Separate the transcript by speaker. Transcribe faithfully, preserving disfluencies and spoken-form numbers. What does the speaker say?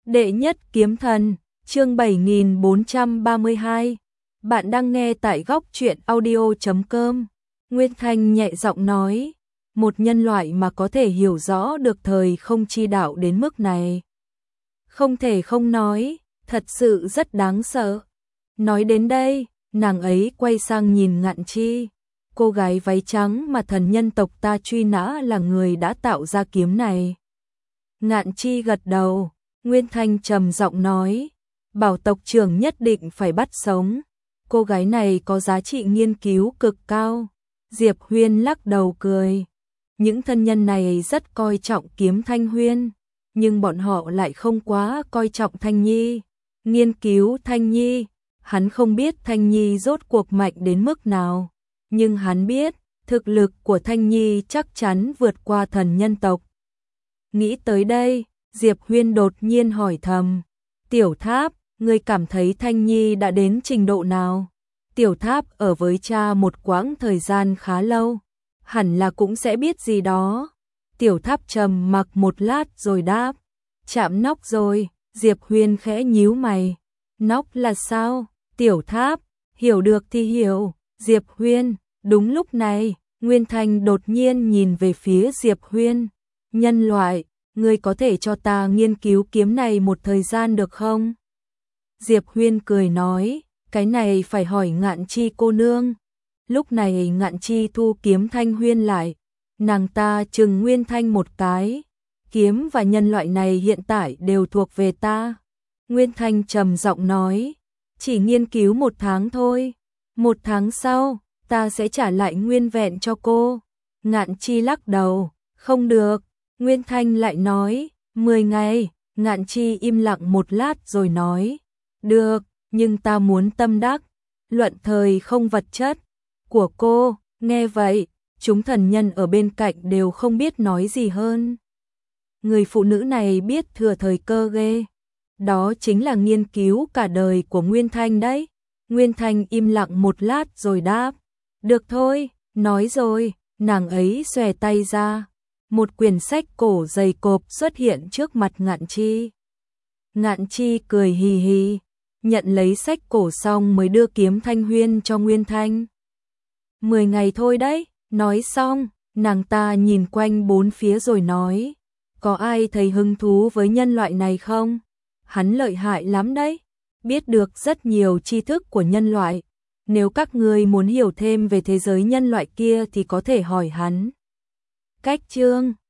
Speaker 1: Đệ nhất kiếm thần, chương bảy nghìn bốn trăm ba mươi hai. Bạn đang nghe tại góc truyện audio chấm com. Nguyên Thanh nhẹ giọng nói, một nhân loại mà có thể hiểu rõ được thời không chi đạo đến mức này. Không thể không nói, thật sự rất đáng sợ. Nói đến đây, nàng ấy quay sang nhìn Ngạn Chi. Cô gái váy trắng mà thần nhân tộc ta truy nã là người đã tạo ra kiếm này. Ngạn Chi gật đầu. Nguyên Thanh trầm giọng nói, bảo tộc trưởng nhất định phải bắt sống. Cô gái này có giá trị nghiên cứu cực cao. Diệp Huyên lắc đầu cười. Những thân nhân này rất coi trọng kiếm Thanh Huyên, nhưng bọn họ lại không quá coi trọng Thanh Nhi. Nghiên cứu Thanh Nhi, hắn không biết Thanh Nhi rốt cuộc mạnh đến mức nào, nhưng hắn biết, thực lực của Thanh Nhi chắc chắn vượt qua thần nhân tộc. Nghĩ tới đây, Diệp Huyên đột nhiên hỏi thầm, Tiểu Tháp, ngươi cảm thấy Thanh Nhi đã đến trình độ nào? Tiểu Tháp ở với cha một quãng thời gian khá lâu, hẳn là cũng sẽ biết gì đó. Tiểu Tháp trầm mặc một lát rồi đáp, chạm nóc rồi. Diệp Huyên khẽ nhíu mày, nóc là sao? Tiểu Tháp, hiểu được thì hiểu. Diệp Huyên, đúng lúc này, Nguyên Thanh đột nhiên nhìn về phía Diệp Huyên, nhân loại, ngươi có thể cho ta nghiên cứu kiếm này một thời gian được không? Diệp Huyên cười nói, cái này phải hỏi Ngạn Chi cô nương. Lúc này Ngạn Chi thu kiếm Thanh Huyên lại, nàng ta trừng Nguyên Thanh một cái, kiếm và nhân loại này hiện tại đều thuộc về ta. Nguyên Thanh trầm giọng nói, chỉ nghiên cứu một tháng thôi, một tháng sau, ta sẽ trả lại nguyên vẹn cho cô. Ngạn Chi lắc đầu, không được. Nguyên Thanh lại nói, mười ngày. Ngạn Chi im lặng một lát rồi nói, được, nhưng ta muốn tâm đắc, luận thời không vật chất của cô. Nghe vậy, chúng thần nhân ở bên cạnh đều không biết nói gì hơn. Người phụ nữ này biết thừa thời cơ ghê. Đó chính là nghiên cứu cả đời của Nguyên Thanh đấy. Nguyên Thanh im lặng một lát rồi đáp, được thôi, nói rồi. Nàng ấy xòe tay ra, một quyển sách cổ dày cộp xuất hiện trước mặt Ngạn Chi. Ngạn Chi cười hì hì, nhận lấy sách cổ xong mới đưa kiếm Thanh Huyên cho Nguyên Thanh. Mười ngày thôi đấy. Nói xong, nàng ta nhìn quanh bốn phía rồi nói, có ai thấy hứng thú với nhân loại này không? Hắn lợi hại lắm đấy, biết được rất nhiều tri thức của nhân loại. Nếu các ngươi muốn hiểu thêm về thế giới nhân loại kia thì có thể hỏi hắn. Cách chương